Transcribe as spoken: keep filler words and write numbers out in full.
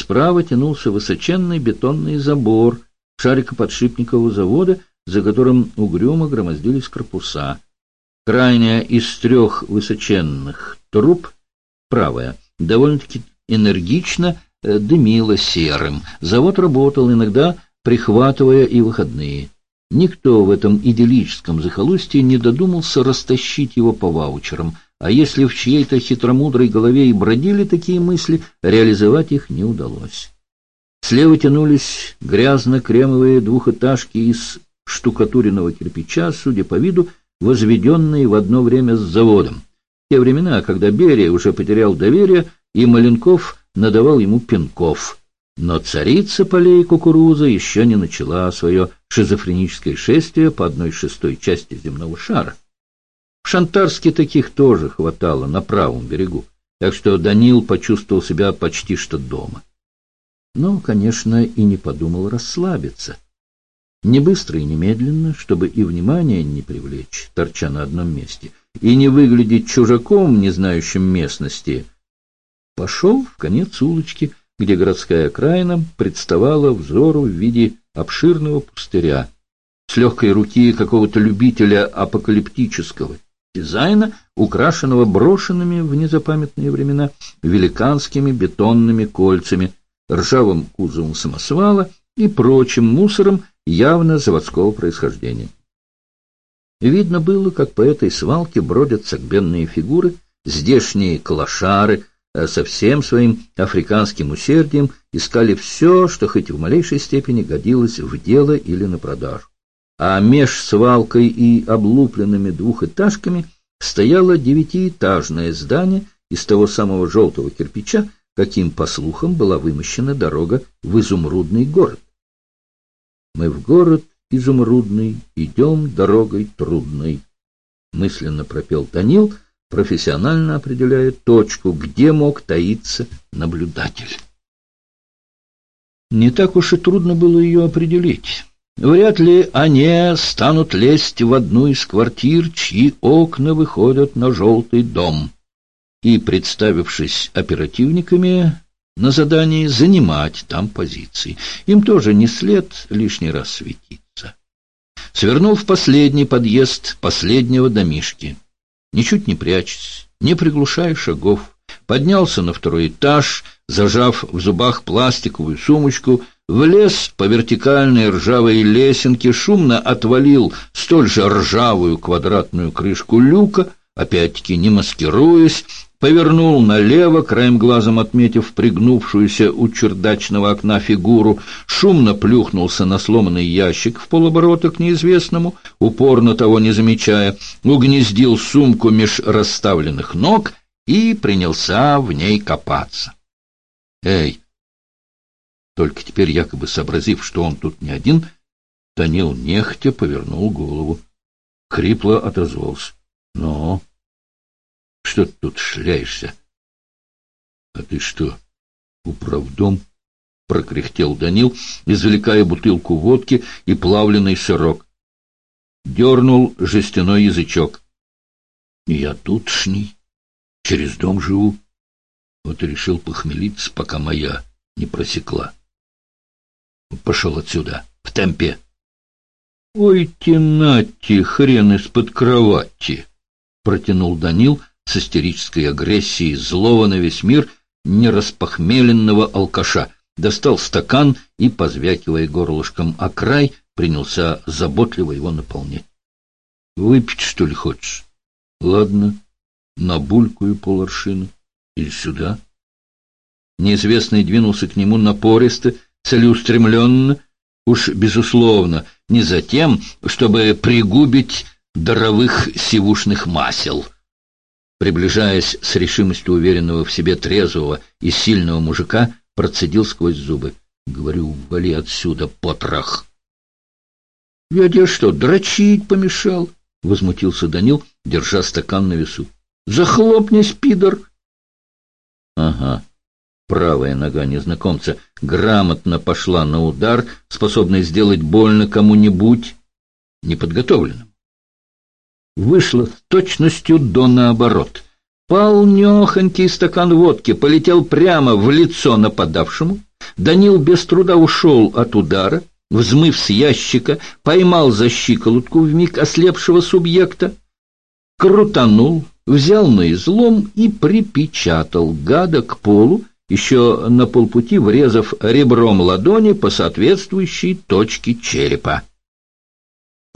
справа тянулся высоченный бетонный забор шарикоподшипникового завода, за которым угрюмо громоздились корпуса. Крайняя из трех высоченных труб, правая, довольно-таки энергично э, дымила серым. Завод работал, иногда прихватывая и выходные. Никто в этом идиллическом захолустье не додумался растащить его по ваучерам, а если в чьей-то хитромудрой голове и бродили такие мысли, реализовать их не удалось. Слева тянулись грязно-кремовые двухэтажки из штукатуренного кирпича, судя по виду, возведенные в одно время с заводом. В те времена, когда Берия уже потерял доверие, и Маленков надавал ему пинков. Но царица полей кукуруза еще не начала свое шизофреническое шествие по одной шестой части земного шара. В Шантарске таких тоже хватало на правом берегу, так что Данил почувствовал себя почти что дома. Но, конечно, и не подумал расслабиться. Не быстро и не медленно, чтобы и внимания не привлечь, торча на одном месте, и не выглядеть чужаком, не знающим местности, пошел в конец улочки, где городская окраина представала взору в виде обширного пустыря, с легкой руки какого-то любителя апокалиптического дизайна, украшенного брошенными в незапамятные времена великанскими бетонными кольцами, ржавым кузовом самосвала и прочим мусором явно заводского происхождения. Видно было, как по этой свалке бродят согбенные фигуры, здешние клошары со всем своим африканским усердием искали все, что хоть в малейшей степени годилось в дело или на продажу. А меж свалкой и облупленными двухэтажками стояло девятиэтажное здание из того самого желтого кирпича, каким, по слухам, была вымощена дорога в изумрудный город. «Мы в город изумрудный идем дорогой трудной», — мысленно пропел Данил, профессионально определяя точку, где мог таиться наблюдатель. Не так уж и трудно было ее определить. Вряд ли они станут лезть в одну из квартир, чьи окна выходят на желтый дом, и, представившись оперативниками, на задании занимать там позиции. Им тоже не след лишний раз светиться. Свернул в последний подъезд последнего домишки. Ничуть не прячась, не приглушая шагов, поднялся на второй этаж, зажав в зубах пластиковую сумочку, влез по вертикальной ржавой лесенке, шумно отвалил столь же ржавую квадратную крышку люка, опять-таки не маскируясь, повернул налево, краем глазом отметив пригнувшуюся у чердачного окна фигуру, шумно плюхнулся на сломанный ящик в полоборота к неизвестному, упорно того не замечая, угнездил сумку меж расставленных ног и принялся в ней копаться. «Эй!» Только теперь, якобы сообразив, что он тут не один, Данил нехотя повернул голову. Хрипло отозвался: «Ну, что ты тут шляешься?» «А ты что, управдом?» — прокряхтел Данил, извлекая бутылку водки и плавленый сырок. Дернул жестяной язычок. «Я тутшний, через дом живу. Вот и решил похмелиться, пока моя не просекла. Пошел отсюда, в темпе!» «Ой, тянати, хрен из-под кровати!» — протянул Данил с истерической агрессией злого на весь мир нераспохмеленного алкаша, достал стакан и, позвякивая горлышком о край, принялся заботливо его наполнять. «Выпить, что ли, хочешь? Ладно, набулькаю поларшины. Или сюда?» Неизвестный двинулся к нему напористо, целеустремленно, уж, безусловно, не за тем, чтобы пригубить даровых сивушных масел. Приближаясь с решимостью уверенного в себе трезвого и сильного мужика, процедил сквозь зубы: «Говорю, вали отсюда, потрох!» «Я тебе что, дрочить помешал?» — возмутился Данил, держа стакан на весу. «Захлопнись, пидор!» «Ага». Правая нога незнакомца грамотно пошла на удар, способный сделать больно кому-нибудь неподготовленному. Вышло с точностью до наоборот. Полнехонький стакан водки полетел прямо в лицо нападавшему, Данил без труда ушел от удара, взмыв с ящика, поймал за щиколотку вмиг ослепшего субъекта, крутанул, взял на излом и припечатал гада к полу, еще на полпути врезав ребром ладони по соответствующей точке черепа.